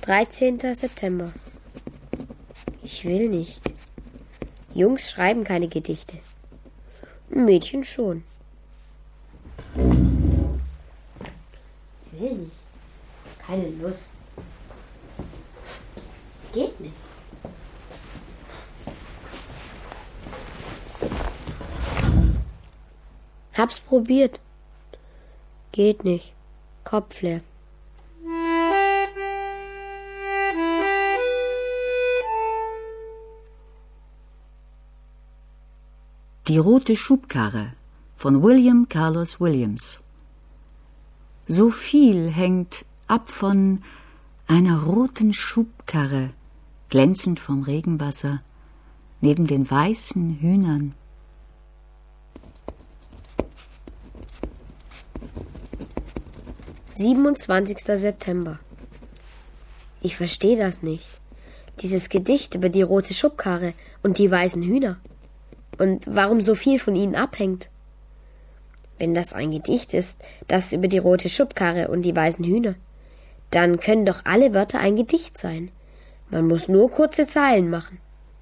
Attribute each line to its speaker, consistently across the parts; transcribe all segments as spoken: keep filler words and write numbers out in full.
Speaker 1: dreizehnter September. Ich will nicht. Jungs schreiben keine Gedichte. Mädchen schon. Ich will nicht. Keine Lust. Geht nicht. Hab's probiert. Geht nicht. Kopf leer.
Speaker 2: Die rote Schubkarre von William Carlos Williams. So viel hängt ab von einer roten Schubkarre, glänzend vom Regenwasser, neben den weißen Hühnern.
Speaker 1: siebenundzwanzigster September. Ich verstehe das nicht. Dieses Gedicht über die rote Schubkarre und die weißen Hühner. Und warum so viel von ihnen abhängt. Wenn das ein Gedicht ist, das über die rote Schubkarre und die weißen Hühner, dann können doch alle Wörter ein Gedicht sein. Man muss nur kurze Zeilen machen.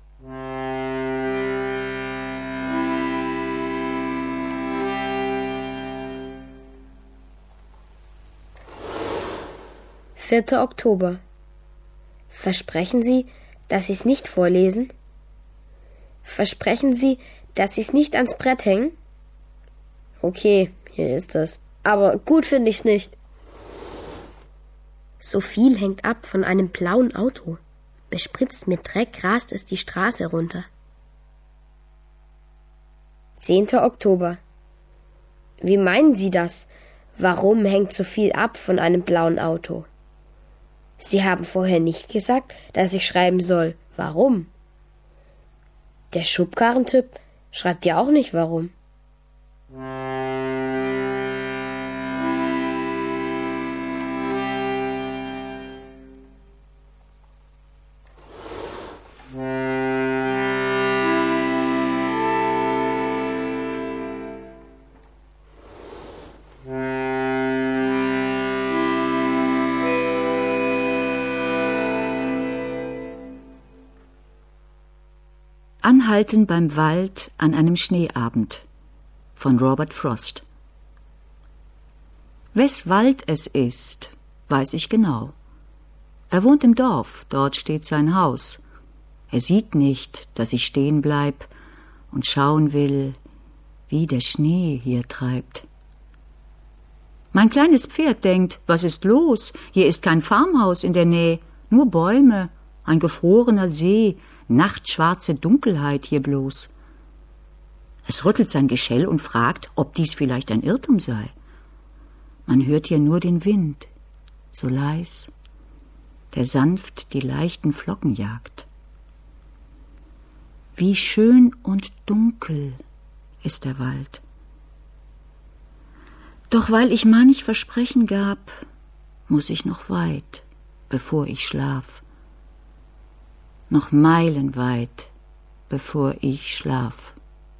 Speaker 1: vierter Oktober. Versprechen Sie, dass Sie es nicht vorlesen? Versprechen Sie, dass Sie es nicht ans Brett hängen? Okay, hier ist es. Aber gut finde ich's nicht. So viel hängt ab von einem blauen Auto. Bespritzt mit Dreck rast es die Straße runter. zehnter Oktober. Wie meinen Sie das? Warum hängt so viel ab von einem blauen Auto? Sie haben vorher nicht gesagt, dass ich schreiben soll. Warum? Der Schubkarrentyp schreibt ja auch nicht warum.
Speaker 2: Anhalten beim Wald an einem Schneeabend von Robert Frost. Wes Wald es ist, weiß ich genau. Er wohnt im Dorf, dort steht sein Haus. Er sieht nicht, dass ich stehen bleib und schauen will, wie der Schnee hier treibt. Mein kleines Pferd denkt, was ist los? Hier ist kein Farmhaus in der Nähe, nur Bäume, ein gefrorener See, nachtschwarze Dunkelheit hier bloß. Es rüttelt sein Geschell und fragt, ob dies vielleicht ein Irrtum sei. Man hört hier nur den Wind, so leis, der sanft die leichten Flocken jagt. Wie schön und dunkel ist der Wald. Doch weil ich manch Versprechen gab, muss ich noch weit, bevor ich schlaf. Noch meilenweit, bevor ich schlaf.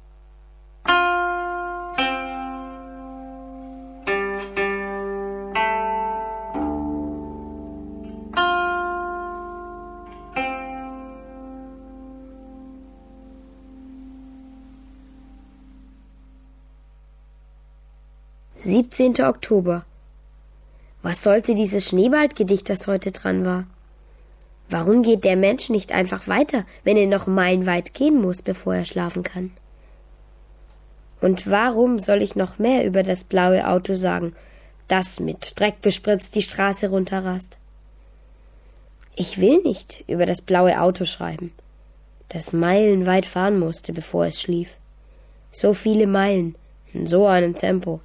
Speaker 1: siebzehnter Oktober. Was sollte dieses Schneewaldgedicht, das heute dran war? Warum geht der Mensch nicht einfach weiter, wenn er noch meilenweit gehen muss, bevor er schlafen kann? Und warum soll ich noch mehr über das blaue Auto sagen, das mit Dreck bespritzt die Straße runterrast? Ich will nicht über das blaue Auto schreiben, das meilenweit fahren musste, bevor es schlief. So viele Meilen, in so einem Tempo.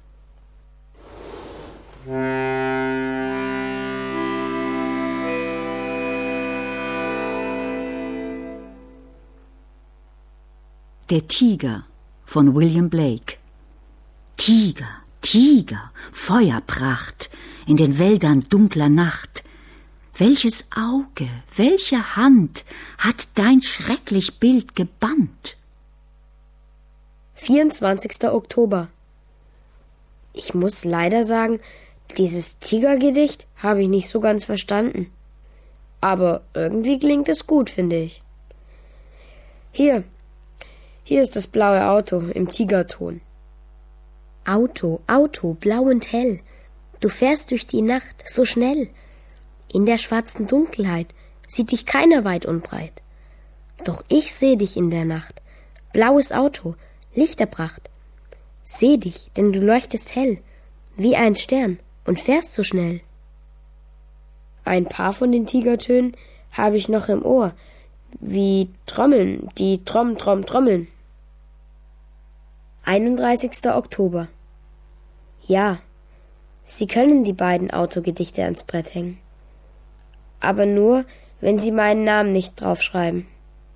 Speaker 2: Der Tiger von William Blake. Tiger, Tiger, Feuerpracht in den Wäldern dunkler Nacht. Welches Auge, welche Hand hat dein schrecklich Bild gebannt?
Speaker 1: vierundzwanzigster Oktober. Ich muss leider sagen, dieses Tigergedicht habe ich nicht so ganz verstanden. Aber irgendwie klingt es gut, finde ich. Hier, hier ist das blaue Auto im Tigerton. Auto, Auto, blau und hell. Du fährst durch die Nacht so schnell. In der schwarzen Dunkelheit sieht dich keiner weit und breit. Doch ich seh dich in der Nacht. Blaues Auto, Lichterpracht. Seh dich, denn du leuchtest hell, wie ein Stern und fährst so schnell. Ein paar von den Tigertönen habe ich noch im Ohr, wie Trommeln, die Tromm, Tromm, Trommeln. einunddreißigster Oktober. Ja, Sie können die beiden Autogedichte ans Brett hängen. Aber nur, wenn Sie meinen Namen nicht draufschreiben.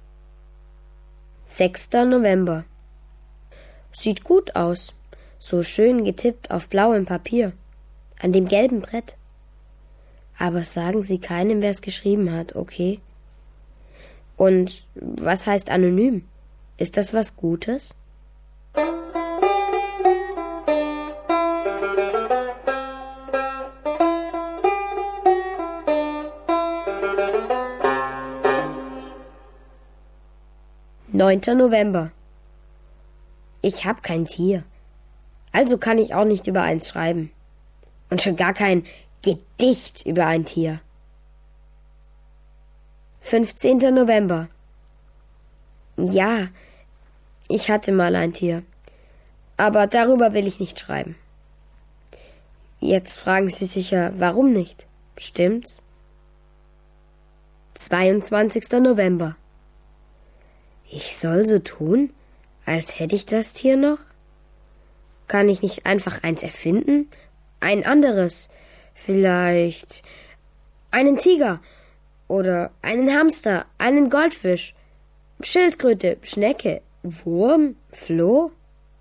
Speaker 1: sechster November. Sieht gut aus, so schön getippt auf blauem Papier, an dem gelben Brett. Aber sagen Sie keinem, wer es geschrieben hat, okay? Und was heißt anonym? Ist das was Gutes? neunter November. Ich hab kein Tier, also kann ich auch nicht über eins schreiben. Und schon gar kein Gedicht über ein Tier. fünfzehnter November. Ja, ich hatte mal ein Tier, aber darüber will ich nicht schreiben. Jetzt fragen Sie sicher, warum nicht? Stimmt's? zweiundzwanzigster November. Ich soll so tun, als hätte ich das Tier noch? Kann ich nicht einfach eins erfinden? Ein anderes? Vielleicht einen Tiger oder einen Hamster, einen Goldfisch, Schildkröte, Schnecke, Wurm, Floh?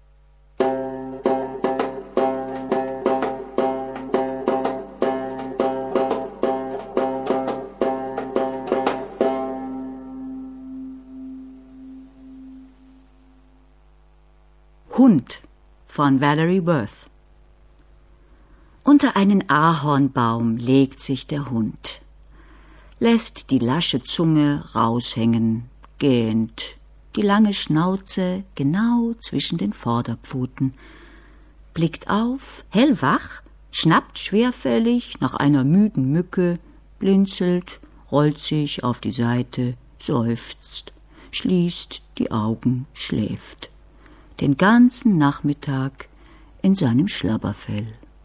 Speaker 2: Hund von Valerie Worth. Unter einen Ahornbaum legt sich der Hund, lässt die lasche Zunge raushängen, gähnt, die lange Schnauze genau zwischen den Vorderpfoten, blickt auf, hellwach, schnappt schwerfällig nach einer müden Mücke, blinzelt, rollt sich auf die Seite, seufzt, schließt die Augen, schläft. Den ganzen Nachmittag in seinem Schlabberfell.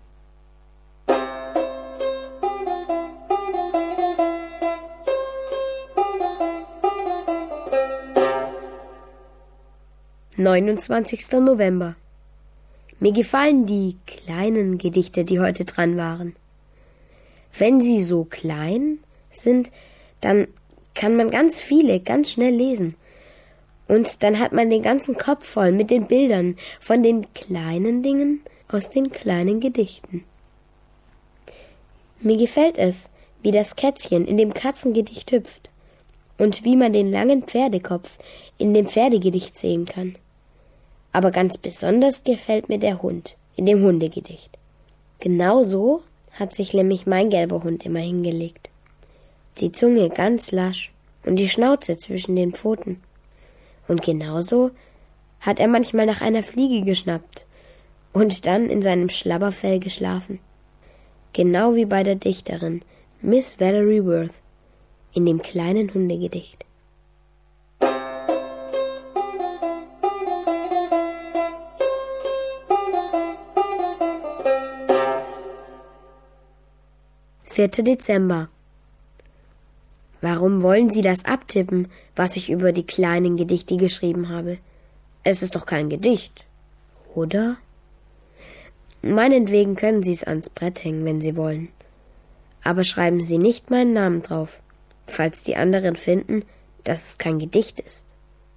Speaker 1: neunundzwanzigster November. Mir gefallen die kleinen Gedichte, die heute dran waren. Wenn sie so klein sind, dann kann man ganz viele ganz schnell lesen. Und dann hat man den ganzen Kopf voll mit den Bildern von den kleinen Dingen aus den kleinen Gedichten. Mir gefällt es, wie das Kätzchen in dem Katzengedicht hüpft und wie man den langen Pferdekopf in dem Pferdegedicht sehen kann. Aber ganz besonders gefällt mir der Hund in dem Hundegedicht. Genau so hat sich nämlich mein gelber Hund immer hingelegt. Die Zunge ganz lasch und die Schnauze zwischen den Pfoten. Und genauso hat er manchmal nach einer Fliege geschnappt und dann in seinem Schlabberfell geschlafen. Genau wie bei der Dichterin Miss Valerie Worth in dem kleinen Hundegedicht. vierter Dezember. Warum wollen Sie das abtippen, was ich über die kleinen Gedichte geschrieben habe? Es ist doch kein Gedicht, oder? Meinetwegen können Sie es ans Brett hängen, wenn Sie wollen. Aber schreiben Sie nicht meinen Namen drauf, falls die anderen finden, dass es kein Gedicht ist.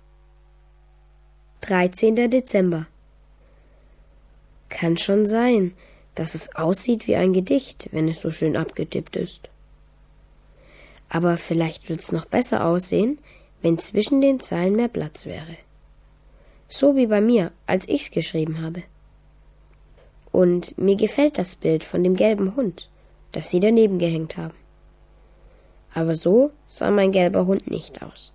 Speaker 1: dreizehnter Dezember. Kann schon sein, dass es aussieht wie ein Gedicht, wenn es so schön abgetippt ist. Aber vielleicht wird's noch besser aussehen, wenn zwischen den Zeilen mehr Platz wäre. So wie bei mir, als ich's geschrieben habe. Und mir gefällt das Bild von dem gelben Hund, das Sie daneben gehängt haben. Aber so sah mein gelber Hund nicht aus.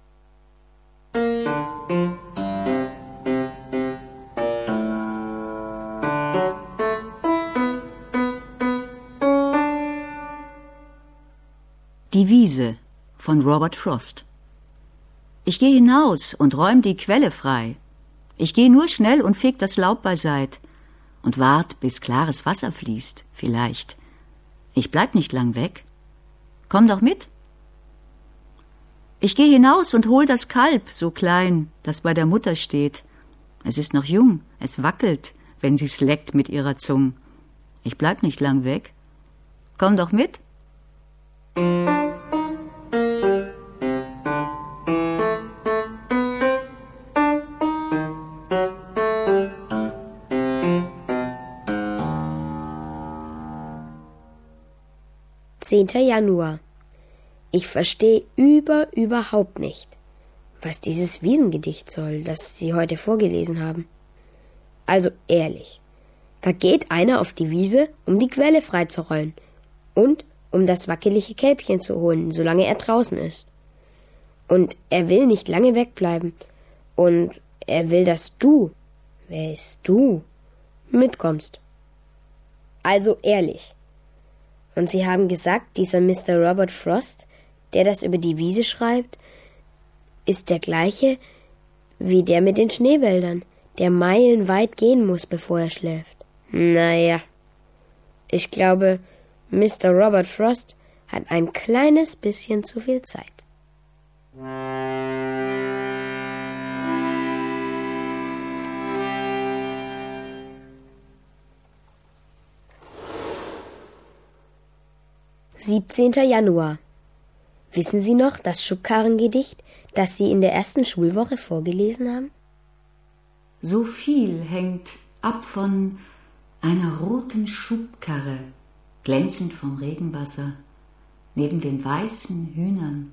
Speaker 2: Die Wiese von Robert Frost. Ich geh hinaus und räum die Quelle frei. Ich geh nur schnell und feg das Laub beiseit und wart, bis klares Wasser fließt, vielleicht. Ich bleib nicht lang weg. Komm doch mit. Ich geh hinaus und hol das Kalb, so klein, das bei der Mutter steht. Es ist noch jung, es wackelt, wenn sie's leckt mit ihrer Zung. Ich bleib nicht lang weg. Komm doch mit.
Speaker 1: zehnter Januar. Ich verstehe über überhaupt nicht, was dieses Wiesengedicht soll, das Sie heute vorgelesen haben. Also ehrlich, da geht einer auf die Wiese, um die Quelle freizurollen und um das wackelige Kälbchen zu holen, solange er draußen ist. Und er will nicht lange wegbleiben. Und er will, dass du, wer ist du, mitkommst. Also ehrlich. Und Sie haben gesagt, dieser Mister Robert Frost, der das über die Wiese schreibt, ist der gleiche wie der mit den Schneebäldern, der meilenweit gehen muss, bevor er schläft. Naja, ich glaube, Mister Robert Frost hat ein kleines bisschen zu viel Zeit. siebzehnter Januar. Wissen Sie noch das Schubkarrengedicht, das Sie in der ersten Schulwoche vorgelesen haben?
Speaker 2: So viel hängt ab von einer roten Schubkarre, glänzend vom Regenwasser, neben den weißen Hühnern.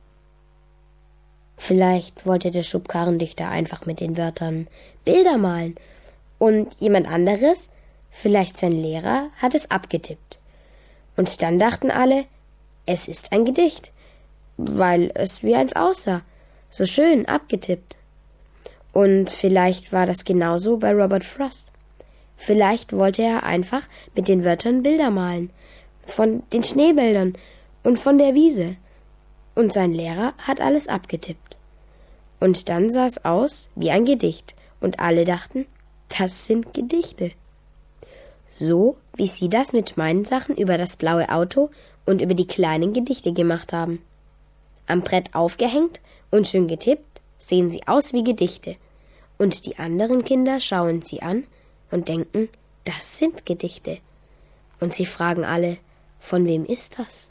Speaker 1: Vielleicht wollte der Schubkarrendichter einfach mit den Wörtern Bilder malen und jemand anderes, vielleicht sein Lehrer, hat es abgetippt. Und dann dachten alle, es ist ein Gedicht, weil es wie eins aussah, so schön abgetippt. Und vielleicht war das genauso bei Robert Frost. Vielleicht wollte er einfach mit den Wörtern Bilder malen, von den Schneebäldern und von der Wiese. Und sein Lehrer hat alles abgetippt. Und dann sah es aus wie ein Gedicht, und alle dachten, das sind Gedichte. So, wie Sie das mit meinen Sachen über das blaue Auto und über die kleinen Gedichte gemacht haben. Am Brett aufgehängt und schön getippt, sehen sie aus wie Gedichte. Und die anderen Kinder schauen sie an und denken, das sind Gedichte. Und sie fragen alle, von wem ist das?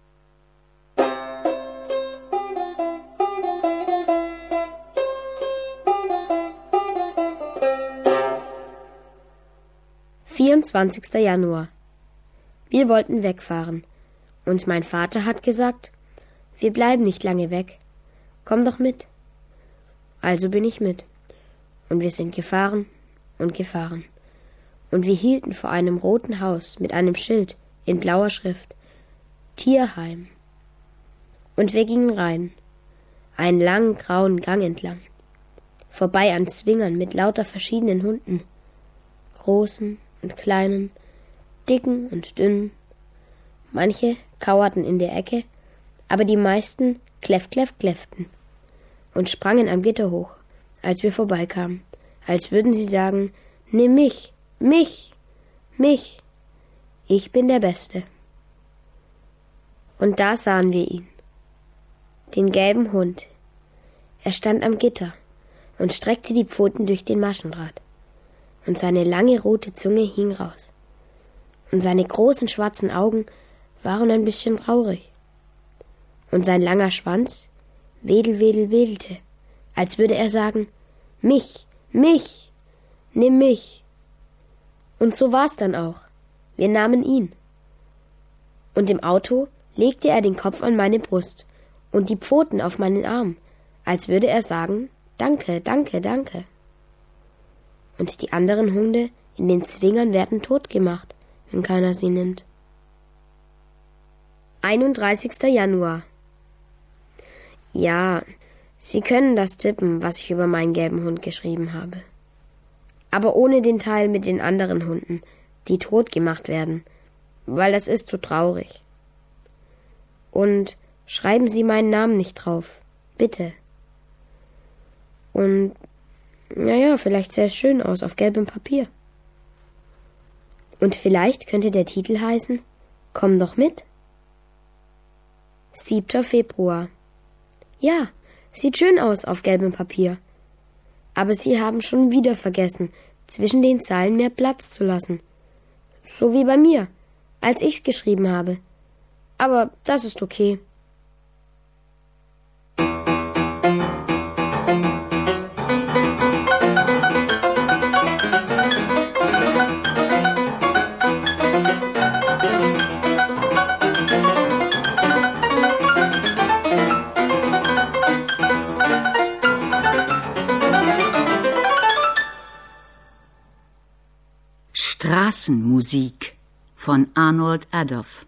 Speaker 1: vierundzwanzigster Januar. Wir wollten wegfahren. Und mein Vater hat gesagt, wir bleiben nicht lange weg. Komm doch mit. Also bin ich mit. Und wir sind gefahren und gefahren. Und wir hielten vor einem roten Haus mit einem Schild in blauer Schrift. Tierheim. Und wir gingen rein. Einen langen grauen Gang entlang. Vorbei an Zwingern mit lauter verschiedenen Hunden. Großen und kleinen, dicken und dünnen. Manche kauerten in der Ecke, aber die meisten kläff, kläff, kläfften und sprangen am Gitter hoch, als wir vorbeikamen, als würden sie sagen, nimm mich, mich, mich, ich bin der Beste. Und da sahen wir ihn, den gelben Hund. Er stand am Gitter und streckte die Pfoten durch den Maschendraht. Und seine lange rote Zunge hing raus. Und seine großen schwarzen Augen waren ein bisschen traurig. Und sein langer Schwanz wedel, wedel, wedelte, als würde er sagen, mich, mich, nimm mich. Und so war's dann auch. Wir nahmen ihn. Und im Auto legte er den Kopf an meine Brust und die Pfoten auf meinen Arm, als würde er sagen, danke, danke, danke. Und die anderen Hunde in den Zwingern werden totgemacht, wenn keiner sie nimmt. einunddreißigster Januar. Ja, Sie können das tippen, was ich über meinen gelben Hund geschrieben habe. Aber ohne den Teil mit den anderen Hunden, die tot gemacht werden, weil das ist zu traurig. Und schreiben Sie meinen Namen nicht drauf, bitte. Und, naja, vielleicht sähe es schön aus auf gelbem Papier. Und vielleicht könnte der Titel heißen, Komm doch mit. siebter Februar. Ja, sieht schön aus auf gelbem Papier. Aber Sie haben schon wieder vergessen, zwischen den Zeilen mehr Platz zu lassen. So wie bei mir, als ich's geschrieben habe. Aber das ist okay.
Speaker 2: Straßenmusik von Arnold Adolph.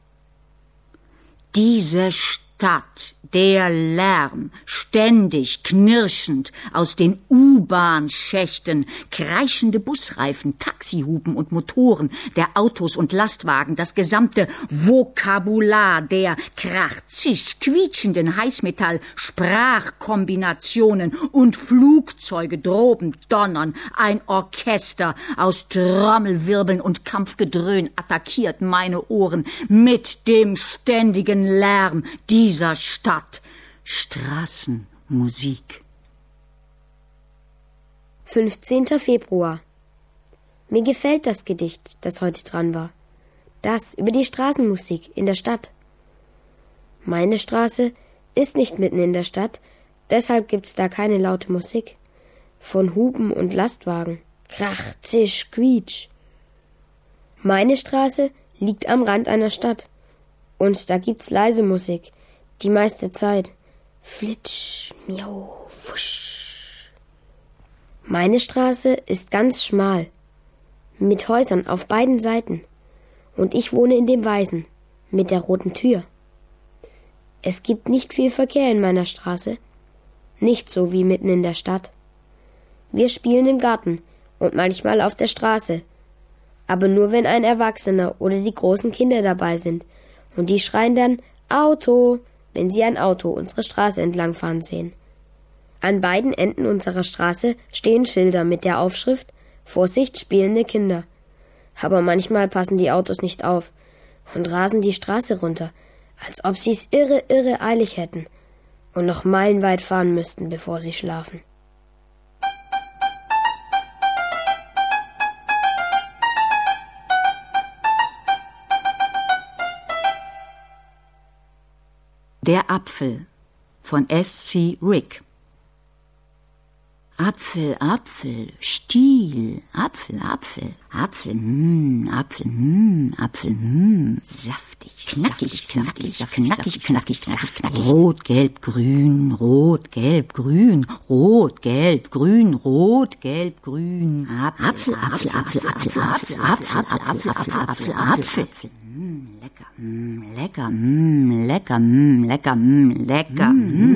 Speaker 2: Diese Stadt, der Lärm, ständig knirschend aus den U-Bahn-Schächten, kreischende Busreifen, Taxihupen und Motoren der Autos und Lastwagen, das gesamte Vokabular der krach, zisch, quietschenden Heißmetall-Sprachkombinationen und Flugzeuge droben donnern, ein Orchester aus Trommelwirbeln und Kampfgedröhn attackiert meine Ohren mit dem ständigen Lärm dieser Stadt. Straßenmusik.
Speaker 1: fünfzehnter Februar. Mir gefällt das Gedicht, das heute dran war. Das über die Straßenmusik in der Stadt. Meine Straße ist nicht mitten in der Stadt, deshalb gibt's da keine laute Musik. Von Hupen und Lastwagen. Krach, zisch, quietsch. Meine Straße liegt am Rand einer Stadt. Und da gibt's leise Musik, die meiste Zeit. Flitsch, miau, wusch. Meine Straße ist ganz schmal, mit Häusern auf beiden Seiten. Und ich wohne in dem Weißen, mit der roten Tür. Es gibt nicht viel Verkehr in meiner Straße, nicht so wie mitten in der Stadt. Wir spielen im Garten und manchmal auf der Straße, aber nur wenn ein Erwachsener oder die großen Kinder dabei sind. Und die schreien dann Auto, wenn sie ein Auto unsere Straße entlangfahren sehen. An beiden Enden unserer Straße stehen Schilder mit der Aufschrift Vorsicht, spielende Kinder. Aber manchmal passen die Autos nicht auf und rasen die Straße runter, als ob sie's irre, irre eilig hätten und noch meilenweit fahren müssten, bevor sie schlafen.
Speaker 2: Der Apfel von S C Rick. Apfel, Apfel, Stiel, Apfel, Apfel, Apfel, mh, Apfel, mh, Apfel, mh, saftig, knackig, knackig, knackig, knackig, knackig, rot, gelb, grün, rot, gelb, grün, rot, gelb, grün, rot, gelb, grün, Apfel, Apfel, Apfel, Apfel, Apfel, Apfel, Apfel, Apfel, Apfel, Apfel, lecker, lecker, lecker, lecker, lecker,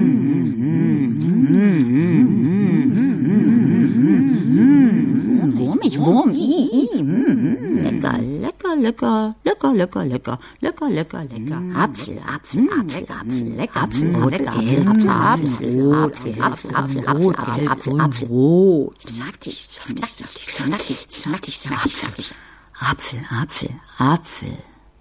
Speaker 2: Wurmig, Wurm, i, i, lecker, lecker, lecker, lecker, lecker, lecker, lecker, lecker, lecker, Apfel, Apfel, Apfel, Apfel, lecker, Apfel, rot, Apfel, Apfel, rot, Apfel, Apfel, Apfel, Apfel, Apfel, rot, saftig, saftig, saftig, saftig, saftig, saftig, saftig, Apfel, Apfel, Apfel.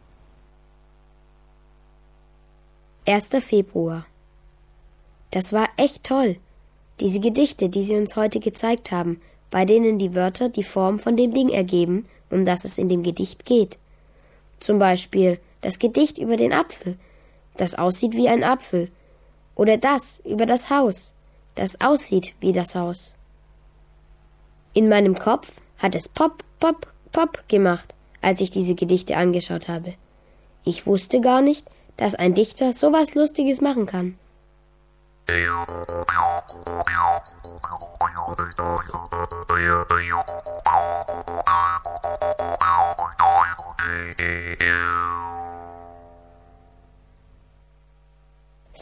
Speaker 1: erster Februar. Das war echt toll. Diese Gedichte, die Sie uns heute gezeigt haben, bei denen die Wörter die Form von dem Ding ergeben, um das es in dem Gedicht geht. Zum Beispiel das Gedicht über den Apfel, das aussieht wie ein Apfel. Oder das über das Haus, das aussieht wie das Haus. In meinem Kopf hat es Pop, Pop, Pop gemacht, als ich diese Gedichte angeschaut habe. Ich wusste gar nicht, dass ein Dichter sowas Lustiges machen kann.
Speaker 3: Thank you.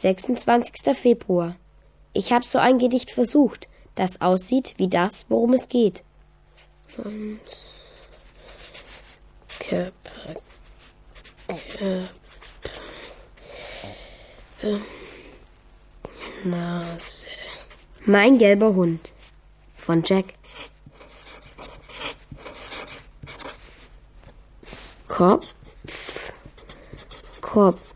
Speaker 1: sechsundzwanzigster Februar. Ich habe so ein Gedicht versucht, das aussieht wie das, worum es geht. Und Körper, Körper, Nase. Mein gelber Hund von Jack. Kopf, Kopf,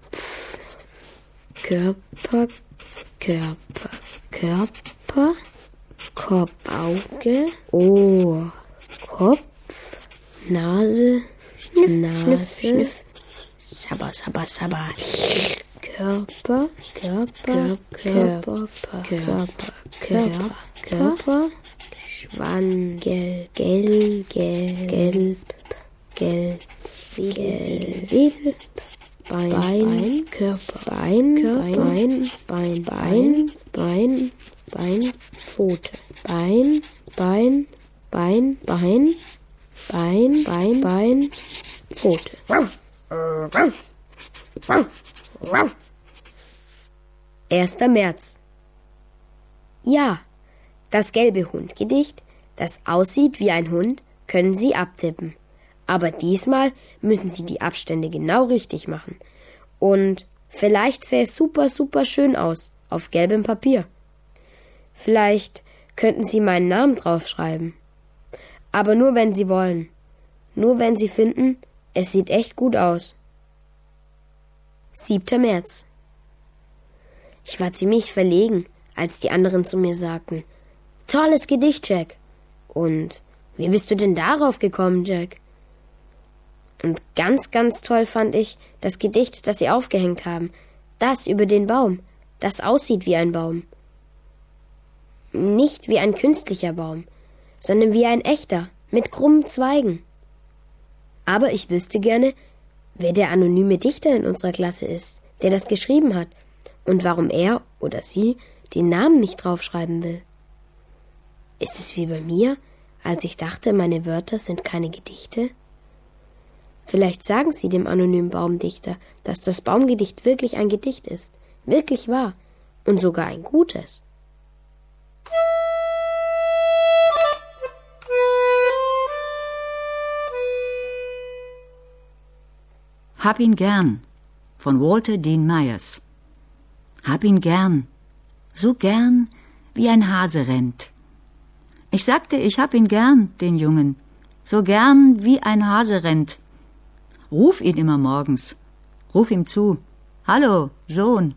Speaker 1: Körper, Körper, Körper, Kopf, Auge, Ohr, Kopf, Nase, Schniff, Nase, Schniff, Schniff. Sabber, sabber, sabber. Körper, Körper, Körper, Körper, Körper, Körper, Schwanz, gelb, gelb, gelb, gelb, gelb, gelb, Bein, Bein, Körper, Bein, Bein, Bein, Bein, Bein, Bein, Pfote, Bein, Bein, Bein, Bein, Bein, Bein, Bein, Pfote. erster März. Ja, das gelbe Hundgedicht, das aussieht wie ein Hund, können Sie abtippen. Aber diesmal müssen Sie die Abstände genau richtig machen. Und vielleicht sähe es super, super schön aus auf gelbem Papier. Vielleicht könnten Sie meinen Namen draufschreiben. Aber nur, wenn Sie wollen. Nur, wenn Sie finden, es sieht echt gut aus. siebter März. Ich war ziemlich verlegen, als die anderen zu mir sagten, »Tolles Gedicht, Jack!« Und »Wie bist du denn darauf gekommen, Jack?« Und ganz, ganz toll fand ich das Gedicht, das Sie aufgehängt haben. Das über den Baum, das aussieht wie ein Baum. Nicht wie ein künstlicher Baum, sondern wie ein echter, mit krummen Zweigen. Aber ich wüsste gerne, wer der anonyme Dichter in unserer Klasse ist, der das geschrieben hat, und warum er oder sie den Namen nicht draufschreiben will. Ist es wie bei mir, als ich dachte, meine Wörter sind keine Gedichte? Vielleicht sagen Sie dem anonymen Baumdichter, dass das Baumgedicht wirklich ein Gedicht ist, wirklich wahr und sogar ein gutes.
Speaker 2: Hab ihn gern von Walter Dean Myers. Hab ihn gern, so gern, wie ein Hase rennt. Ich sagte, ich hab ihn gern, den Jungen, so gern, wie ein Hase rennt. Ruf ihn immer morgens, ruf ihm zu, »Hallo, Sohn!«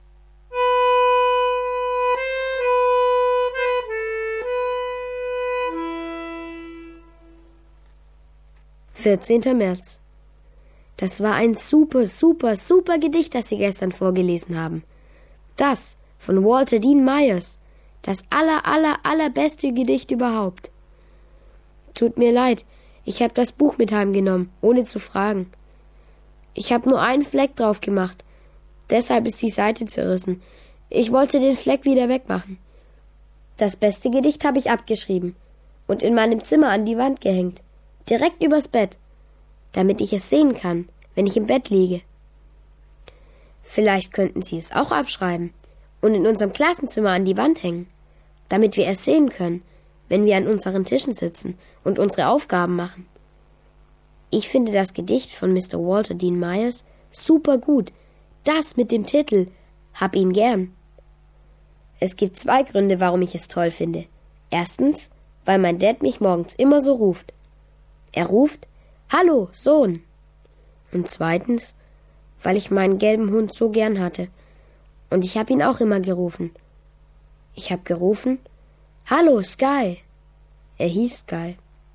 Speaker 1: vierzehnter März. Das war ein super, super, super Gedicht, das Sie gestern vorgelesen haben. Das von Walter Dean Myers. Das aller, aller, allerbeste Gedicht überhaupt. Tut mir leid, ich habe das Buch mit heimgenommen, ohne zu fragen. Ich habe nur einen Fleck drauf gemacht. Deshalb ist die Seite zerrissen. Ich wollte den Fleck wieder wegmachen. Das beste Gedicht habe ich abgeschrieben und in meinem Zimmer an die Wand gehängt. Direkt übers Bett, damit ich es sehen kann, wenn ich im Bett liege. Vielleicht könnten Sie es auch abschreiben und in unserem Klassenzimmer an die Wand hängen, damit wir es sehen können, wenn wir an unseren Tischen sitzen und unsere Aufgaben machen. Ich finde das Gedicht von Mister Walter Dean Myers super gut. Das mit dem Titel »Hab ihn gern«. Es gibt zwei Gründe, warum ich es toll finde. Erstens, weil mein Dad mich morgens immer so ruft. Er ruft, »Hallo, Sohn!« Und zweitens, weil ich meinen gelben Hund so gern hatte. Und ich habe ihn auch immer gerufen. Ich habe gerufen, »Hallo, Sky!« Er hieß Sky.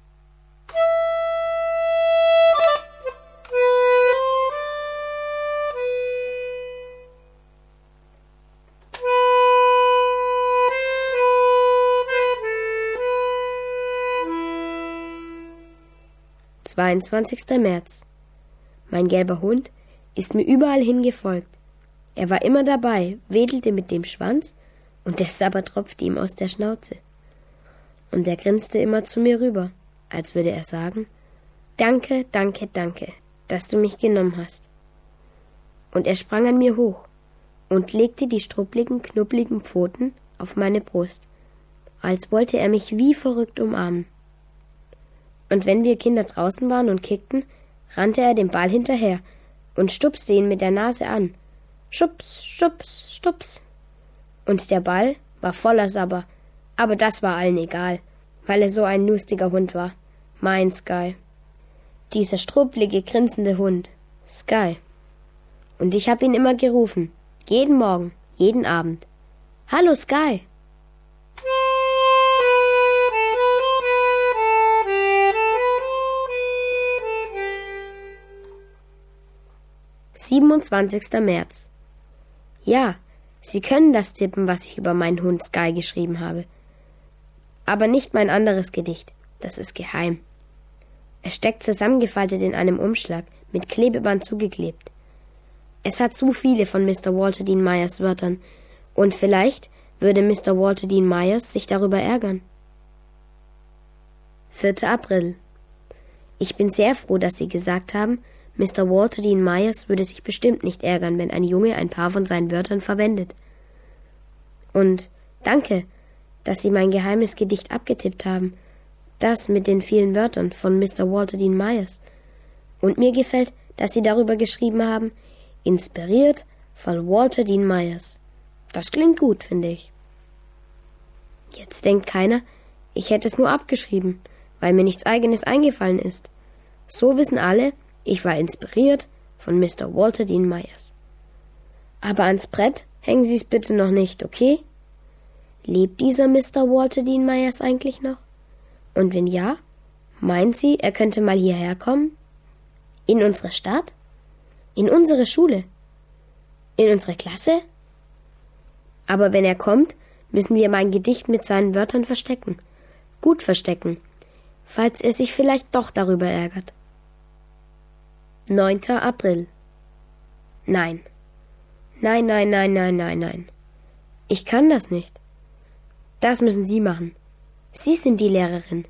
Speaker 1: zweiundzwanzigster März. Mein gelber Hund ist mir überall hingefolgt. Er war immer dabei, wedelte mit dem Schwanz und der Sabber tropfte ihm aus der Schnauze. Und er grinste immer zu mir rüber, als würde er sagen, »Danke, danke, danke, dass du mich genommen hast.« Und er sprang an mir hoch und legte die struppligen, knubbeligen Pfoten auf meine Brust, als wollte er mich wie verrückt umarmen. Und wenn wir Kinder draußen waren und kickten, rannte er dem Ball hinterher und stupste ihn mit der Nase an. Stups, stups, stups. Und der Ball war voller Sabber, aber das war allen egal, weil er so ein lustiger Hund war. Mein Sky. Dieser strupplige, grinsende Hund. Sky. Und ich habe ihn immer gerufen. Jeden Morgen, jeden Abend. Hallo Sky! siebenundzwanzigster März. Ja, Sie können das tippen, was ich über meinen Hund Sky geschrieben habe. Aber nicht mein anderes Gedicht. Das ist geheim. Es steckt zusammengefaltet in einem Umschlag, mit Klebeband zugeklebt. Es hat zu viele von Mister Walter Dean Myers Wörtern, und vielleicht würde Mister Walter Dean Myers sich darüber ärgern. vierter April. Ich bin sehr froh, dass Sie gesagt haben, Mister Walter Dean Myers würde sich bestimmt nicht ärgern, wenn ein Junge ein paar von seinen Wörtern verwendet. Und danke, dass Sie mein geheimes Gedicht abgetippt haben. Das mit den vielen Wörtern von Mister Walter Dean Myers. Und mir gefällt, dass Sie darüber geschrieben haben, inspiriert von Walter Dean Myers. Das klingt gut, finde ich. Jetzt denkt keiner, ich hätte es nur abgeschrieben, weil mir nichts Eigenes eingefallen ist. So wissen alle, ich war inspiriert von Mister Walter Dean Myers. Aber ans Brett hängen Sie es bitte noch nicht, okay? Lebt dieser Mister Walter Dean Myers eigentlich noch? Und wenn ja, meint Sie, er könnte mal hierher kommen? In unsere Stadt? In unsere Schule? In unsere Klasse? Aber wenn er kommt, müssen wir mein Gedicht mit seinen Wörtern verstecken. Gut verstecken, falls er sich vielleicht doch darüber ärgert. neunter April. Nein. Nein, nein, nein, nein, nein, nein. Ich kann das nicht. Das müssen Sie machen. Sie sind die Lehrerin.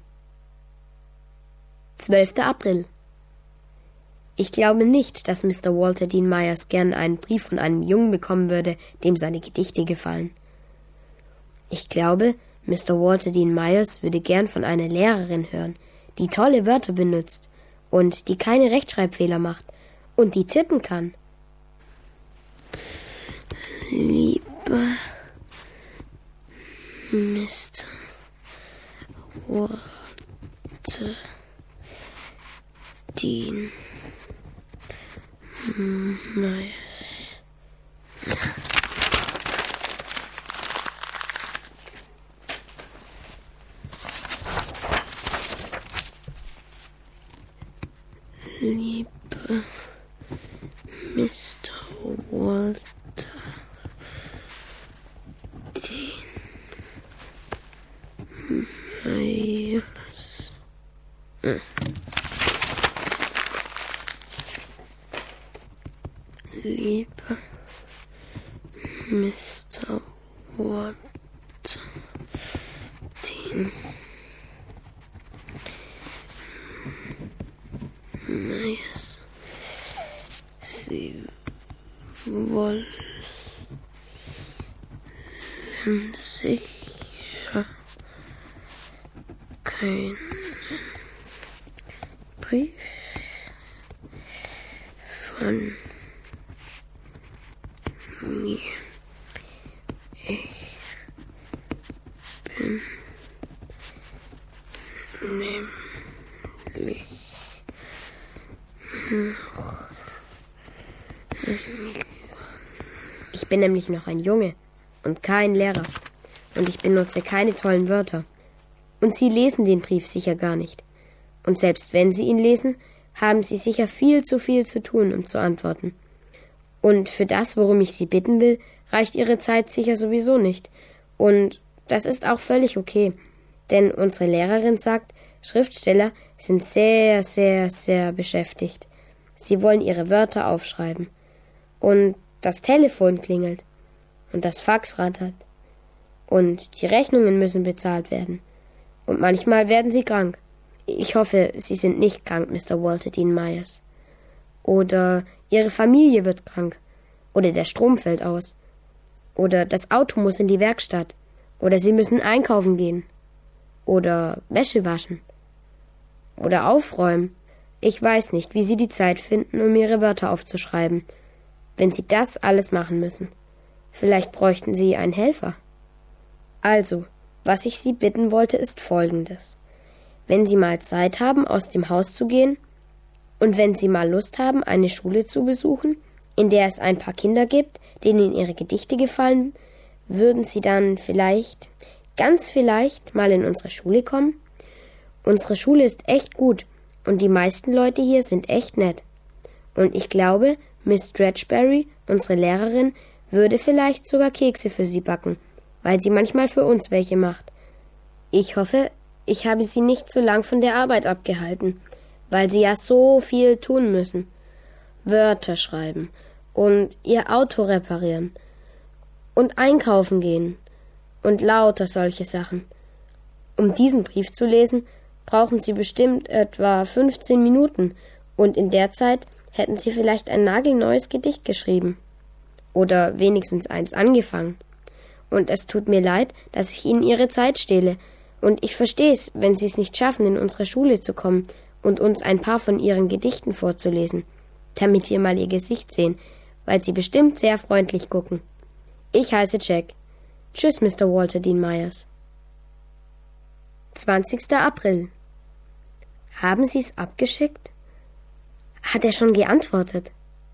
Speaker 1: zwölfter April. Ich glaube nicht, dass Mister Walter Dean Myers gern einen Brief von einem Jungen bekommen würde, dem seine Gedichte gefallen. Ich glaube, Mister Walter Dean Myers würde gern von einer Lehrerin hören, die tolle Wörter benutzt und die keine Rechtschreibfehler macht und die tippen kann. Lieber Mister Walter Dean Myers. Lieber Mister Walter Dean Myers. Hm. Lieber Mister Walter Dean Myers, Sie wollen sicher keinen Brief von mir. Ich bin nämlich noch Ich bin nämlich noch ein Junge und kein Lehrer. Und ich benutze keine tollen Wörter. Und Sie lesen den Brief sicher gar nicht. Und selbst wenn Sie ihn lesen, haben Sie sicher viel zu viel zu tun, um zu antworten. Und für das, worum ich Sie bitten will, reicht Ihre Zeit sicher sowieso nicht. Und das ist auch völlig okay. Denn unsere Lehrerin sagt, Schriftsteller sind sehr, sehr, sehr beschäftigt. Sie wollen ihre Wörter aufschreiben. Und das Telefon klingelt. Und das Fax rattert. Und die Rechnungen müssen bezahlt werden. Und manchmal werden sie krank. Ich hoffe, Sie sind nicht krank, Mister Walter Dean Myers. Oder Ihre Familie wird krank. Oder der Strom fällt aus. Oder das Auto muss in die Werkstatt. Oder sie müssen einkaufen gehen. Oder Wäsche waschen. Oder aufräumen. Ich weiß nicht, wie sie die Zeit finden, um ihre Wörter aufzuschreiben, wenn sie das alles machen müssen. Vielleicht bräuchten sie einen Helfer. Also, was ich Sie bitten wollte, ist Folgendes. Wenn Sie mal Zeit haben, aus dem Haus zu gehen, und wenn Sie mal Lust haben, eine Schule zu besuchen, in der es ein paar Kinder gibt, denen Ihre Gedichte gefallen, würden Sie dann vielleicht, ganz vielleicht, mal in unsere Schule kommen? Unsere Schule ist echt gut und die meisten Leute hier sind echt nett. Und ich glaube, Miss Stretchberry, unsere Lehrerin, würde vielleicht sogar Kekse für Sie backen, weil sie manchmal für uns welche macht. Ich hoffe, ich habe Sie nicht so lang von der Arbeit abgehalten, weil Sie ja so viel tun müssen. Wörter schreiben und Ihr Auto reparieren und einkaufen gehen und lauter solche Sachen. Um diesen Brief zu lesen, brauchen Sie bestimmt etwa fünfzehn Minuten und in der Zeit hätten Sie vielleicht ein nagelneues Gedicht geschrieben. Oder wenigstens eins angefangen. Und es tut mir leid, dass ich Ihnen Ihre Zeit stehle. Und ich verstehe es, wenn Sie es nicht schaffen, in unsere Schule zu kommen und uns ein paar von Ihren Gedichten vorzulesen, damit wir mal Ihr Gesicht sehen, weil Sie bestimmt sehr freundlich gucken. Ich heiße Jack. Tschüss, Mister Walter Dean Myers. zwanzigster April. Haben Sie es abgeschickt? Hat er schon geantwortet?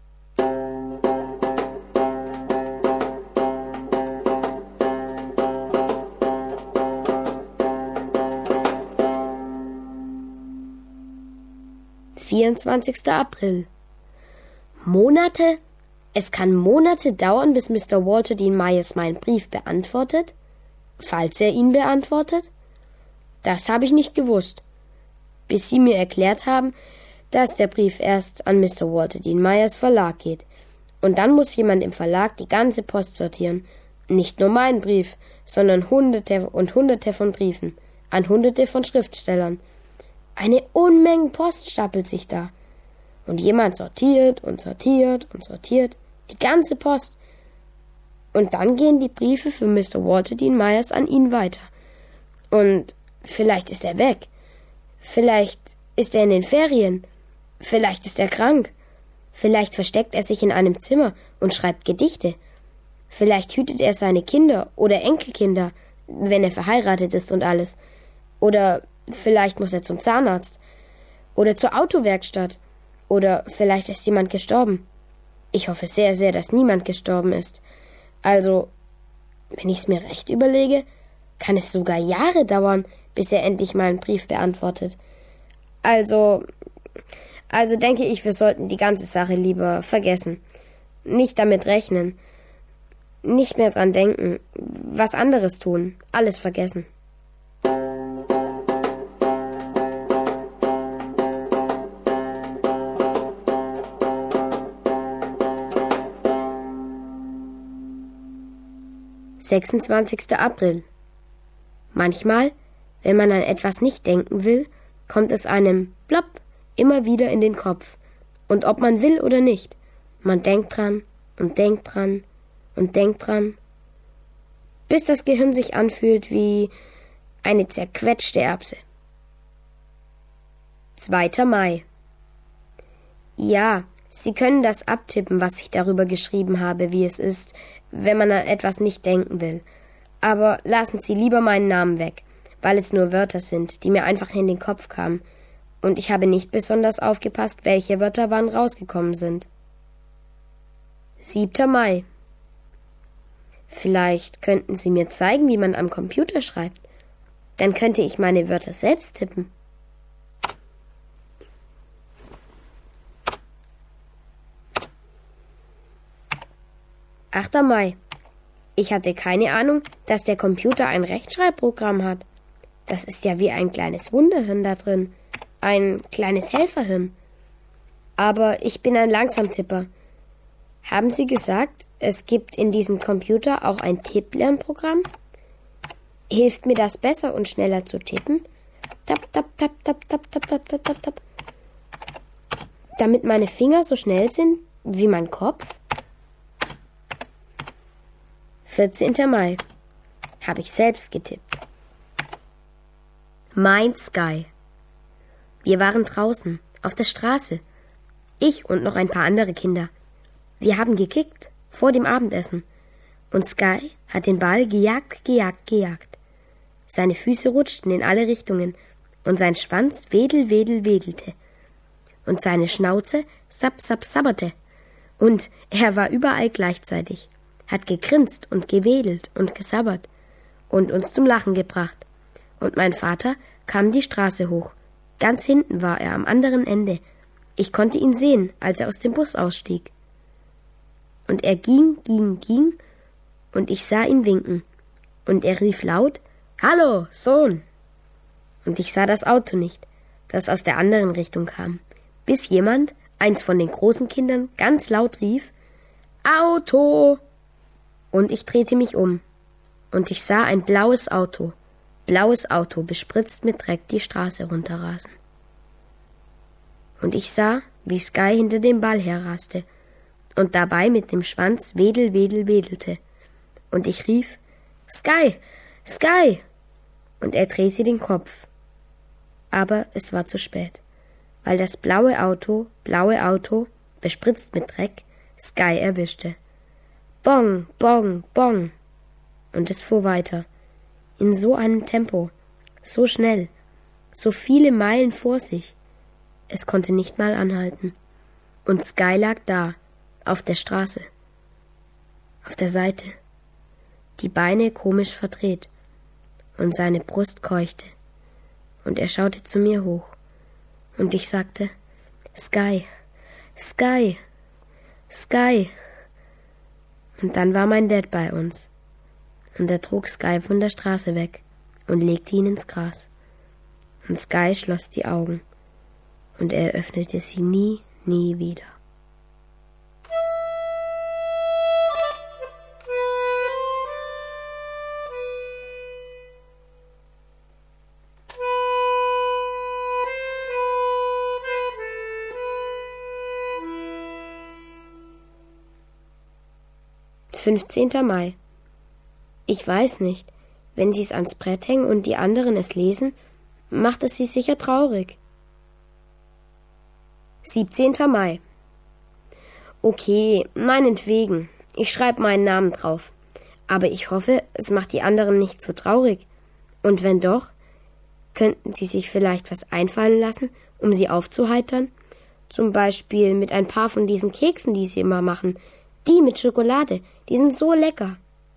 Speaker 1: vierundzwanzigster April. Monate? Es kann Monate dauern, bis Mister Walter Dean Myers meinen Brief beantwortet? Falls er ihn beantwortet? Das habe ich nicht gewusst. Bis Sie mir erklärt haben, dass der Brief erst an Mister Walter Dean Myers Verlag geht. Und dann muss jemand im Verlag die ganze Post sortieren. Nicht nur meinen Brief, sondern hunderte und hunderte von Briefen an hunderte von Schriftstellern. Eine Unmenge Post stapelt sich da. Und jemand sortiert und sortiert und sortiert. Die ganze Post. Und dann gehen die Briefe für Mister Walter Dean Myers an ihn weiter. Und vielleicht ist er weg. Vielleicht ist er in den Ferien. Vielleicht ist er krank. Vielleicht versteckt er sich in einem Zimmer und schreibt Gedichte. Vielleicht hütet er seine Kinder oder Enkelkinder, wenn er verheiratet ist und alles. Oder vielleicht muss er zum Zahnarzt. Oder zur Autowerkstatt. Oder vielleicht ist jemand gestorben. Ich hoffe sehr, sehr, dass niemand gestorben ist. Also, wenn ich es mir recht überlege, kann es sogar Jahre dauern, bis er endlich meinen Brief beantwortet. Also, also denke ich, wir sollten die ganze Sache lieber vergessen. Nicht damit rechnen. Nicht mehr dran denken. Was anderes tun. Alles vergessen. sechsundzwanzigster April. Manchmal, wenn man an etwas nicht denken will, kommt es einem plopp immer wieder in den Kopf. Und ob man will oder nicht, man denkt dran und denkt dran und denkt dran, bis das Gehirn sich anfühlt wie eine zerquetschte Erbse. zweiter Mai. Ja, Sie können das abtippen, was ich darüber geschrieben habe, wie es ist, wenn man an etwas nicht denken will. Aber lassen Sie lieber meinen Namen weg, weil es nur Wörter sind, die mir einfach in den Kopf kamen. Und ich habe nicht besonders aufgepasst, welche Wörter wann rausgekommen sind. siebter Mai. Vielleicht könnten Sie mir zeigen, wie man am Computer schreibt. Dann könnte ich meine Wörter selbst tippen. achter Mai. Ich hatte keine Ahnung, dass der Computer ein Rechtschreibprogramm hat. Das ist ja wie ein kleines Wunderhirn da drin. Ein kleines Helferhirn. Aber ich bin ein Langsamtipper. Haben Sie gesagt, es gibt in diesem Computer auch ein Tipplernprogramm? Hilft mir das besser und schneller zu tippen? Tap, tap, tap, tap, tap, tap, tap, tap, tap, tap. Damit meine Finger so schnell sind wie mein Kopf? vierzehnter Mai. Habe ich selbst getippt. Mein Sky. Wir waren draußen, auf der Straße. Ich und noch ein paar andere Kinder. Wir haben gekickt, vor dem Abendessen. Und Sky hat den Ball gejagt, gejagt, gejagt. Seine Füße rutschten in alle Richtungen und sein Schwanz wedel, wedel, wedelte. Und seine Schnauze sapp, sapp, sabberte. Und er war überall gleichzeitig, hat gegrinst und gewedelt und gesabbert und uns zum Lachen gebracht. Und mein Vater kam die Straße hoch. Ganz hinten war er am anderen Ende. Ich konnte ihn sehen, als er aus dem Bus ausstieg. Und er ging, ging, ging, und ich sah ihn winken. Und er rief laut, »Hallo, Sohn!« Und ich sah das Auto nicht, das aus der anderen Richtung kam, bis jemand, eins von den großen Kindern, ganz laut rief, »Auto!« Und ich drehte mich um, und ich sah ein blaues Auto, blaues Auto, bespritzt mit Dreck, die Straße runterrasen. Und ich sah, wie Sky hinter dem Ball herraste und dabei mit dem Schwanz wedel, wedel, wedelte. Und ich rief, »Sky! Sky!« Und er drehte den Kopf. Aber es war zu spät, weil das blaue Auto, blaue Auto, bespritzt mit Dreck, Sky erwischte. Bong, bong, bong. Und es fuhr weiter. In so einem Tempo, so schnell, so viele Meilen vor sich. Es konnte nicht mal anhalten. Und Sky lag da, auf der Straße, auf der Seite, die Beine komisch verdreht, und seine Brust keuchte. Und er schaute zu mir hoch, und ich sagte, Sky, Sky, Sky. Und dann war mein Dad bei uns, und er trug Sky von der Straße weg und legte ihn ins Gras. Und Sky schloss die Augen, und er öffnete sie nie, nie wieder. fünfzehnter Mai. Ich weiß nicht, wenn Sie es ans Brett hängen und die anderen es lesen, macht es Sie sicher traurig. siebzehnter Mai. Okay, meinetwegen. Ich schreibe meinen Namen drauf. Aber ich hoffe, es macht die anderen nicht so traurig. Und wenn doch, könnten Sie sich vielleicht was einfallen lassen, um sie aufzuheitern? Zum Beispiel mit ein paar von diesen Keksen, die Sie immer machen. Die mit Schokolade, die sind so lecker.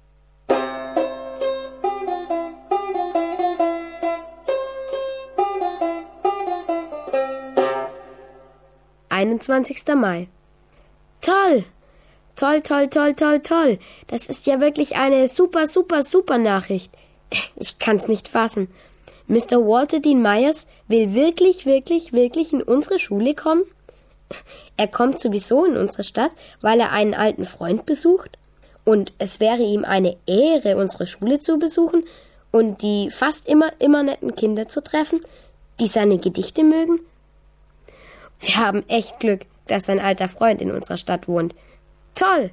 Speaker 1: einundzwanzigster Mai. Toll! Toll, toll, toll, toll, toll! Das ist ja wirklich eine super, super, super Nachricht. Ich kann's nicht fassen. Mister Walter Dean Myers will wirklich, wirklich, wirklich in unsere Schule kommen? Er kommt sowieso in unsere Stadt, weil er einen alten Freund besucht. Und es wäre ihm eine Ehre, unsere Schule zu besuchen und die fast immer, immer netten Kinder zu treffen, die seine Gedichte mögen. Wir haben echt Glück, dass ein alter Freund in unserer Stadt wohnt. Toll!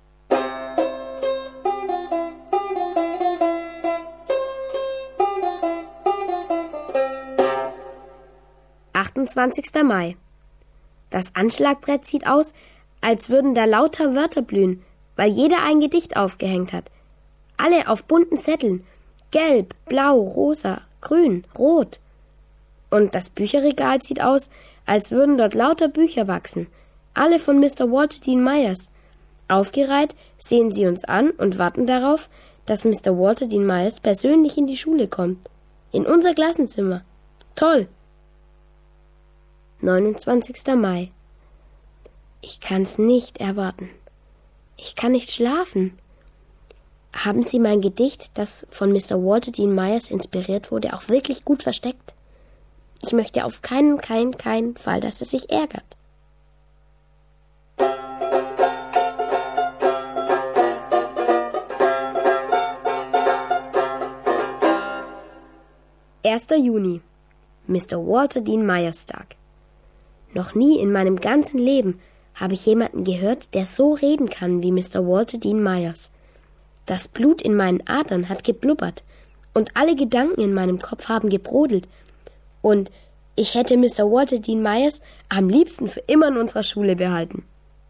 Speaker 1: achtundzwanzigster Mai. Das Anschlagbrett sieht aus, als würden da lauter Wörter blühen, weil jeder ein Gedicht aufgehängt hat. Alle auf bunten Zetteln. Gelb, blau, rosa, grün, rot. Und das Bücherregal sieht aus, als würden dort lauter Bücher wachsen. Alle von Mister Walter Dean Myers. Aufgereiht sehen sie uns an und warten darauf, dass Mister Walter Dean Myers persönlich in die Schule kommt. In unser Klassenzimmer. Toll! neunundzwanzigster Mai. Ich kann's nicht erwarten. Ich kann nicht schlafen. Haben Sie mein Gedicht, das von Mister Walter Dean Myers inspiriert wurde, auch wirklich gut versteckt? Ich möchte auf keinen, keinen, keinen Fall, dass es sich ärgert. erster Juni. Mister Walter Dean Myers Tag. Noch nie in meinem ganzen Leben habe ich jemanden gehört, der so reden kann wie Mister Walter Dean Myers. Das Blut in meinen Adern hat geblubbert und alle Gedanken in meinem Kopf haben gebrodelt. Und ich hätte Mister Walter Dean Myers am liebsten für immer in unserer Schule behalten.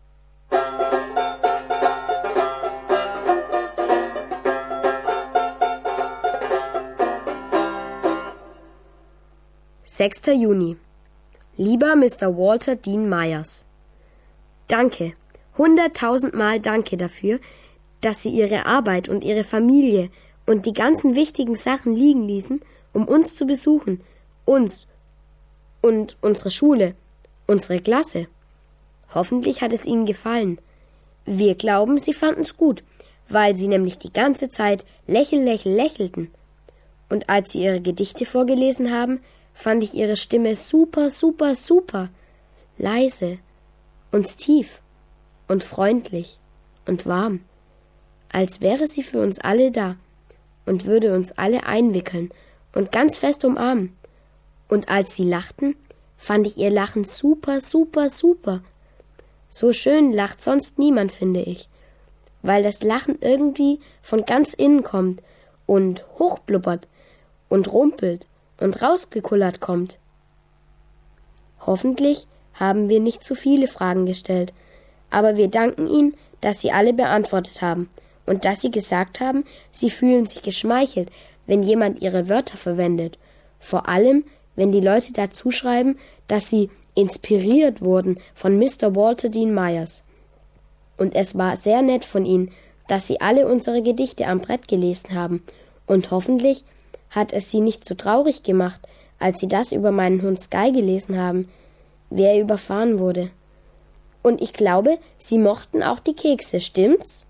Speaker 1: sechster Juni. Lieber Mister Walter Dean Myers, danke, hunderttausendmal danke dafür, dass Sie Ihre Arbeit und Ihre Familie und die ganzen wichtigen Sachen liegen ließen, um uns zu besuchen, uns und unsere Schule, unsere Klasse. Hoffentlich hat es Ihnen gefallen. Wir glauben, Sie fanden es gut, weil Sie nämlich die ganze Zeit lächel, lächel, lächelten. Und als Sie Ihre Gedichte vorgelesen haben, fand ich Ihre Stimme super, super, super, leise und tief und freundlich und warm, als wäre sie für uns alle da und würde uns alle einwickeln und ganz fest umarmen. Und als Sie lachten, fand ich Ihr Lachen super, super, super. So schön lacht sonst niemand, finde ich, weil das Lachen irgendwie von ganz innen kommt und hochblubbert und rumpelt und rausgekullert kommt. Hoffentlich haben wir nicht zu viele Fragen gestellt, aber wir danken Ihnen, dass Sie alle beantwortet haben und dass Sie gesagt haben, Sie fühlen sich geschmeichelt, wenn jemand Ihre Wörter verwendet. Vor allem, wenn die Leute dazu schreiben, dass sie inspiriert wurden von Mister Walter Dean Myers. Und es war sehr nett von Ihnen, dass Sie alle unsere Gedichte am Brett gelesen haben und hoffentlich hat es Sie nicht so traurig gemacht, als Sie das über meinen Hund Sky gelesen haben, wie er überfahren wurde. Und ich glaube, Sie mochten auch die Kekse, stimmt's?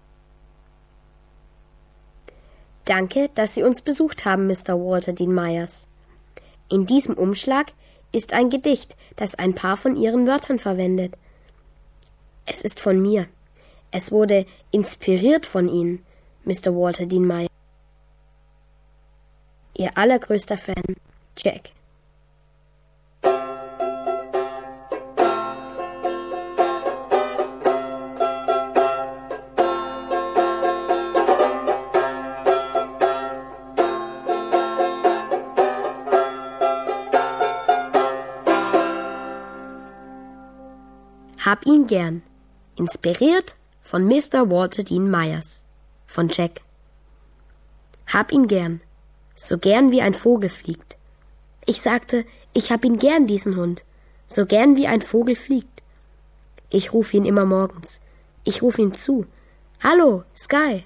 Speaker 1: Danke, dass Sie uns besucht haben, Mister Walter Dean Myers. In diesem Umschlag ist ein Gedicht, das ein paar von Ihren Wörtern verwendet. Es ist von mir. Es wurde inspiriert von Ihnen, Mister Walter Dean Myers. Ihr allergrößter Fan, Jack. Hab ihn gern. Inspiriert von Mister Walter Dean Myers. Von Jack. Hab ihn gern. So gern wie ein Vogel fliegt. Ich sagte, ich hab ihn gern, diesen Hund. So gern wie ein Vogel fliegt. Ich ruf ihn immer morgens. Ich ruf ihm zu. Hallo, Sky.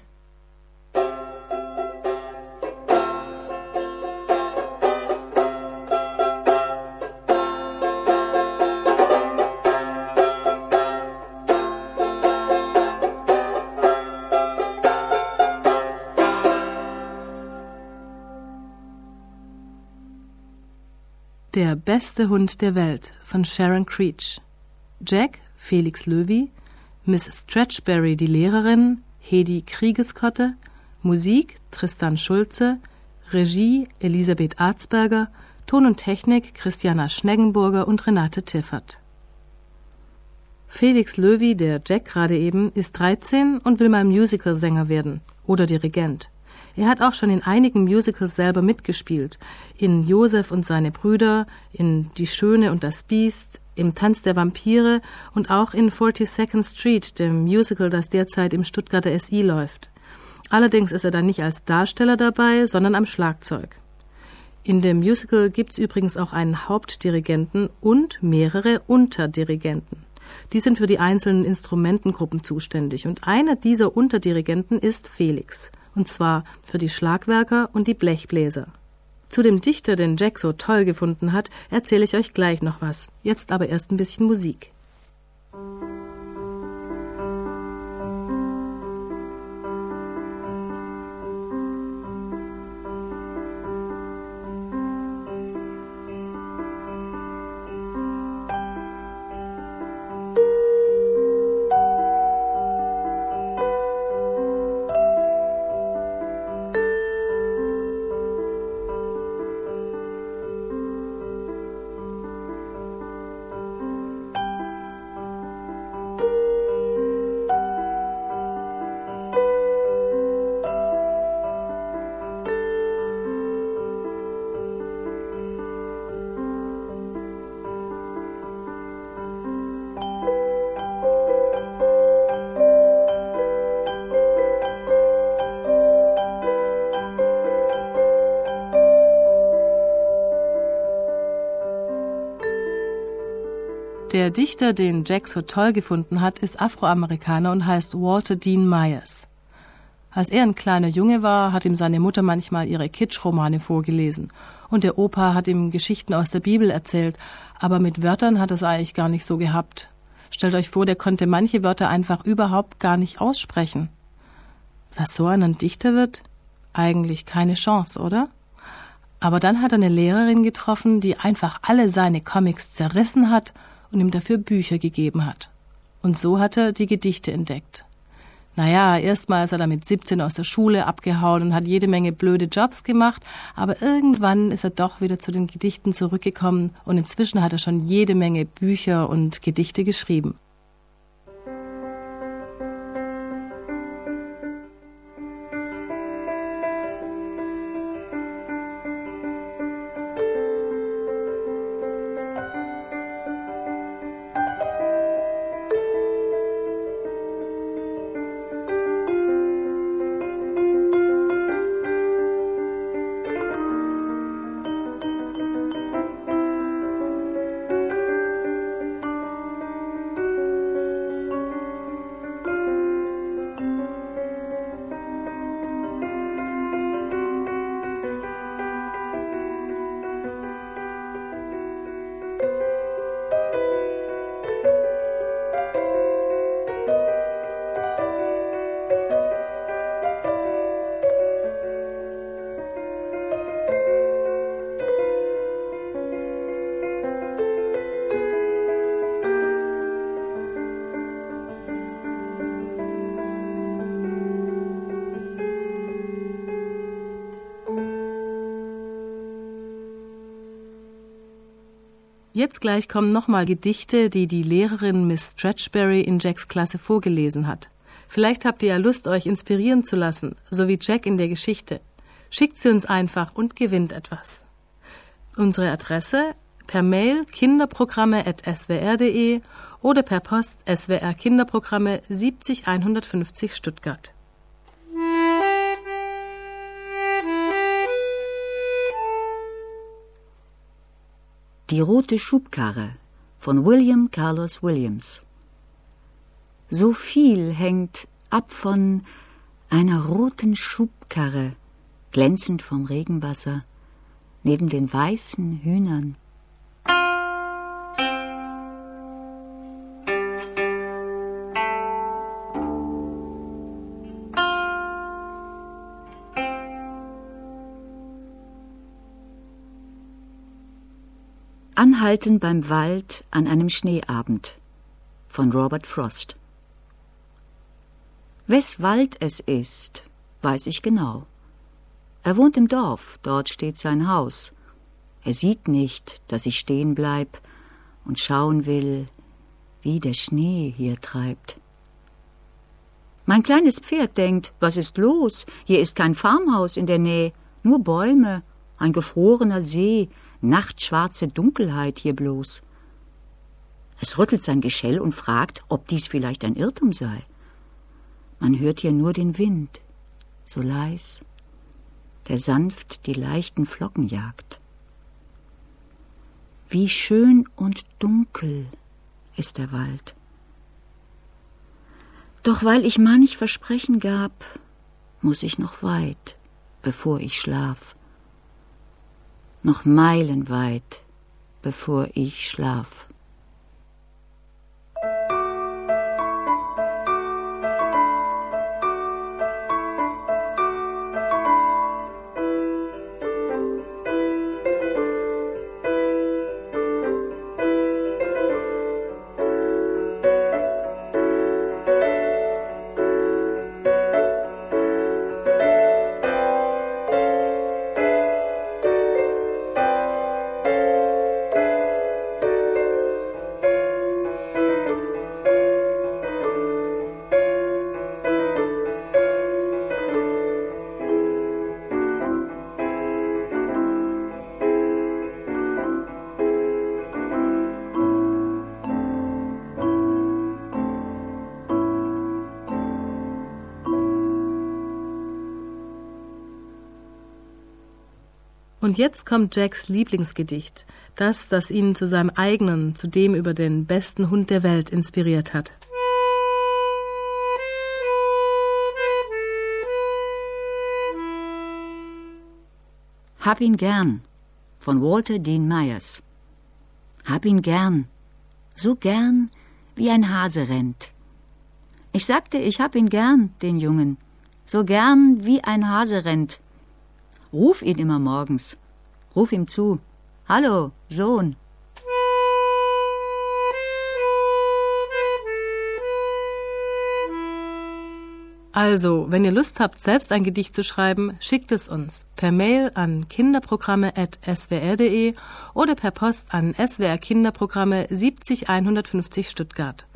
Speaker 4: Der beste Hund der Welt von Sharon Creech. Jack, Felix Löwy, Miss Stretchberry, die Lehrerin, Hedi Kriegeskotte, Musik, Tristan Schulze, Regie, Elisabeth Arzberger, Ton und Technik, Christiana Schneggenburger und Renate Tiffert. Felix Löwy, der Jack gerade eben, ist dreizehn und will mal Musicalsänger werden oder Dirigent. Er hat auch schon in einigen Musicals selber mitgespielt. In Josef und seine Brüder, in Die Schöne und das Biest, im Tanz der Vampire und auch in forty-second Street, dem Musical, das derzeit im Stuttgarter S I läuft. Allerdings ist er dann nicht als Darsteller dabei, sondern am Schlagzeug. In dem Musical gibt's übrigens auch einen Hauptdirigenten und mehrere Unterdirigenten. Die sind für die einzelnen Instrumentengruppen zuständig und einer dieser Unterdirigenten ist Felix. Und zwar für die Schlagwerker und die Blechbläser. Zu dem Dichter, den Jack so toll gefunden hat, erzähle ich euch gleich noch was. Jetzt aber erst ein bisschen Musik. Der Dichter, den Jack so toll gefunden hat, ist Afroamerikaner und heißt Walter Dean Myers. Als er ein kleiner Junge war, hat ihm seine Mutter manchmal ihre Kitsch-Romane vorgelesen. Und der Opa hat ihm Geschichten aus der Bibel erzählt. Aber mit Wörtern hat er es eigentlich gar nicht so gehabt. Stellt euch vor, der konnte manche Wörter einfach überhaupt gar nicht aussprechen. Was so ein Dichter wird? Eigentlich keine Chance, oder? Aber dann hat er eine Lehrerin getroffen, die einfach alle seine Comics zerrissen hat und ihm dafür Bücher gegeben hat. Und so hat er die Gedichte entdeckt. Naja, erstmal ist er dann mit siebzehn aus der Schule abgehauen und hat jede Menge blöde Jobs gemacht, aber irgendwann ist er doch wieder zu den Gedichten zurückgekommen und inzwischen hat er schon jede Menge Bücher und Gedichte geschrieben. Jetzt gleich kommen nochmal Gedichte, die die Lehrerin Miss Stretchberry in Jacks Klasse vorgelesen hat. Vielleicht habt ihr ja Lust, euch inspirieren zu lassen, so wie Jack in der Geschichte. Schickt sie uns einfach und gewinnt etwas. Unsere Adresse: per Mail kinderprogramme at s w r punkt d e oder per Post S W R Kinderprogramme siebzig einhundertfünfzig Stuttgart.
Speaker 2: Die rote Schubkarre von William Carlos Williams. So viel hängt ab von einer roten Schubkarre, glänzend vom Regenwasser, neben den weißen Hühnern. Anhalten beim Wald an einem Schneeabend von Robert Frost. Wes Wald es ist, weiß ich genau. Er wohnt im Dorf, dort steht sein Haus. Er sieht nicht, dass ich stehen bleib und schauen will, wie der Schnee hier treibt. Mein kleines Pferd denkt, was ist los? Hier ist kein Farmhaus in der Nähe, nur Bäume, ein gefrorener See, nachtschwarze Dunkelheit hier bloß. Es rüttelt sein Geschell und fragt, ob dies vielleicht ein Irrtum sei. Man hört hier nur den Wind, so leis, der sanft die leichten Flocken jagt. Wie schön und dunkel ist der Wald. Doch weil ich manch Versprechen gab, muss ich noch weit, bevor ich schlaf. Noch meilenweit, bevor ich schlaf.
Speaker 4: Und jetzt kommt Jacks Lieblingsgedicht, das, das ihn zu seinem eigenen, zu dem über den besten Hund der Welt inspiriert hat.
Speaker 2: Hab ihn gern von Walter Dean Myers. Hab ihn gern, so gern, wie ein Hase rennt. Ich sagte, ich hab ihn gern, den Jungen, so gern, wie ein Hase rennt. Ruf ihn immer morgens, ruf ihm zu, hallo, Sohn.
Speaker 4: Also, wenn ihr Lust habt, selbst ein Gedicht zu schreiben, schickt es uns per Mail an kinderprogramme at s w r punkt d e oder per Post an S W R Kinderprogramme siebzig einhundertfünfzig Stuttgart.